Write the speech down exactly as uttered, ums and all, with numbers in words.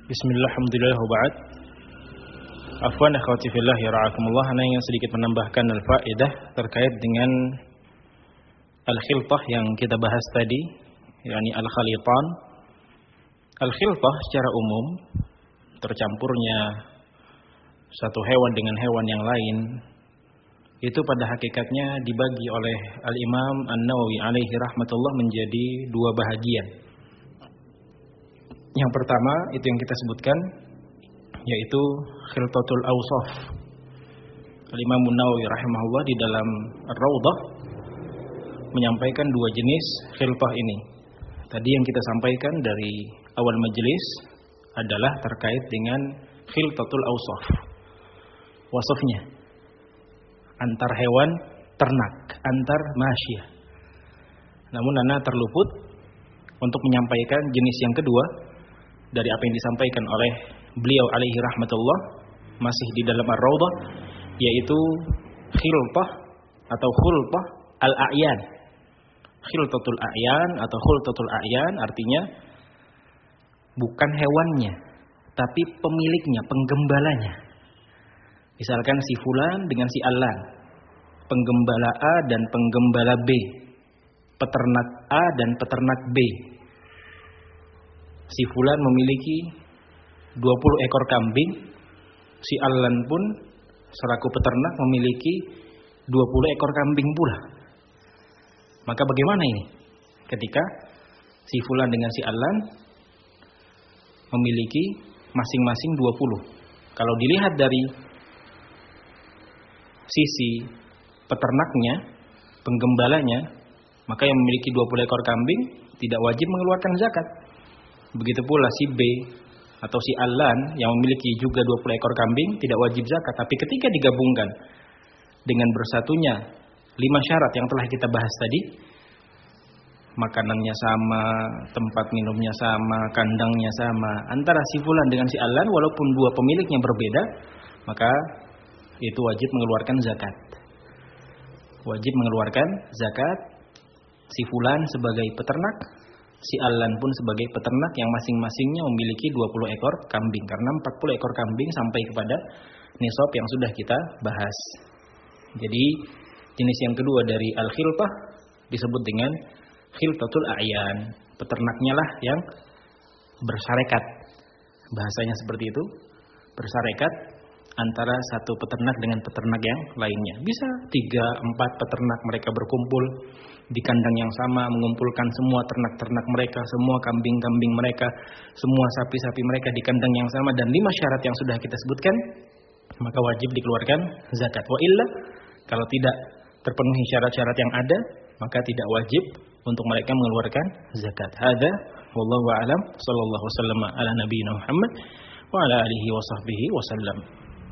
Bismillah, alhamdulillah, wa ba'd. Afwan akhwati fillah ya ra'akumullah, ana ingin sedikit menambahkan al-faedah terkait dengan al-khiltah yang kita bahas tadi, yakni al-khalitan. Al-khiltah secara umum tercampurnya satu hewan dengan hewan yang lain itu pada hakikatnya dibagi oleh Al-Imam An-Nawawi alaihi rahmatullah menjadi dua bahagian. Yang pertama itu yang kita sebutkan, yaitu khiltatul awsaf. Al-Imam An-Nawawi rahimahullah di dalam Ar-Raudhah menyampaikan dua jenis khiltah ini. Tadi yang kita sampaikan dari awal majelis adalah terkait dengan khiltatul awsaf, wasafnya antar hewan ternak, antar masyiyah. Namun ana terluput untuk menyampaikan jenis yang kedua dari apa yang disampaikan oleh beliau alaihi rahmatullah masih di dalam Ar-Raudhah, yaitu khiltah atau khultah al-a'yan. Khiltatul a'yan atau khultatul a'yan artinya bukan hewannya, tapi pemiliknya, penggembalanya. Misalkan si fulan dengan si alan, penggembala A dan penggembala B, peternak A dan peternak B. Si fulan memiliki dua puluh ekor kambing, si alan pun selaku peternak memiliki dua puluh ekor kambing pula. Maka bagaimana ini? Ketika si fulan dengan si alan memiliki masing-masing dua puluh. Kalau dilihat dari sisi peternaknya, penggembalanya, maka yang memiliki dua puluh ekor kambing tidak wajib mengeluarkan zakat. Begitu pula si B atau si alan yang memiliki juga dua puluh ekor kambing tidak wajib zakat. Tapi ketika digabungkan dengan bersatunya lima syarat yang telah kita bahas tadi, makanannya sama, tempat minumnya sama, kandangnya sama, antara si fulan dengan si alan walaupun dua pemiliknya berbeda, maka itu wajib mengeluarkan zakat. Wajib mengeluarkan zakat si fulan sebagai peternak, si alan pun sebagai peternak yang masing-masingnya memiliki dua puluh ekor kambing, karena empat puluh ekor kambing sampai kepada nisab yang sudah kita bahas. Jadi jenis yang kedua dari al-khiltah disebut dengan khiltatul a'yan. Peternaknya lah yang bersarekat. Bahasanya seperti itu, bersarekat antara satu peternak dengan peternak yang lainnya. Bisa tiga, empat peternak mereka berkumpul di kandang yang sama, mengumpulkan semua ternak-ternak mereka, semua kambing-kambing mereka, semua sapi-sapi mereka di kandang yang sama, dan lima syarat yang sudah kita sebutkan, maka wajib dikeluarkan zakat. Wa illa, kalau tidak terpenuhi syarat-syarat yang ada, maka tidak wajib untuk mereka mengeluarkan zakat. Hadza wallahu a'lam, sallallahu wasallam ala nabiyina Muhammad wa ala alihi wa sahbihi wasallam.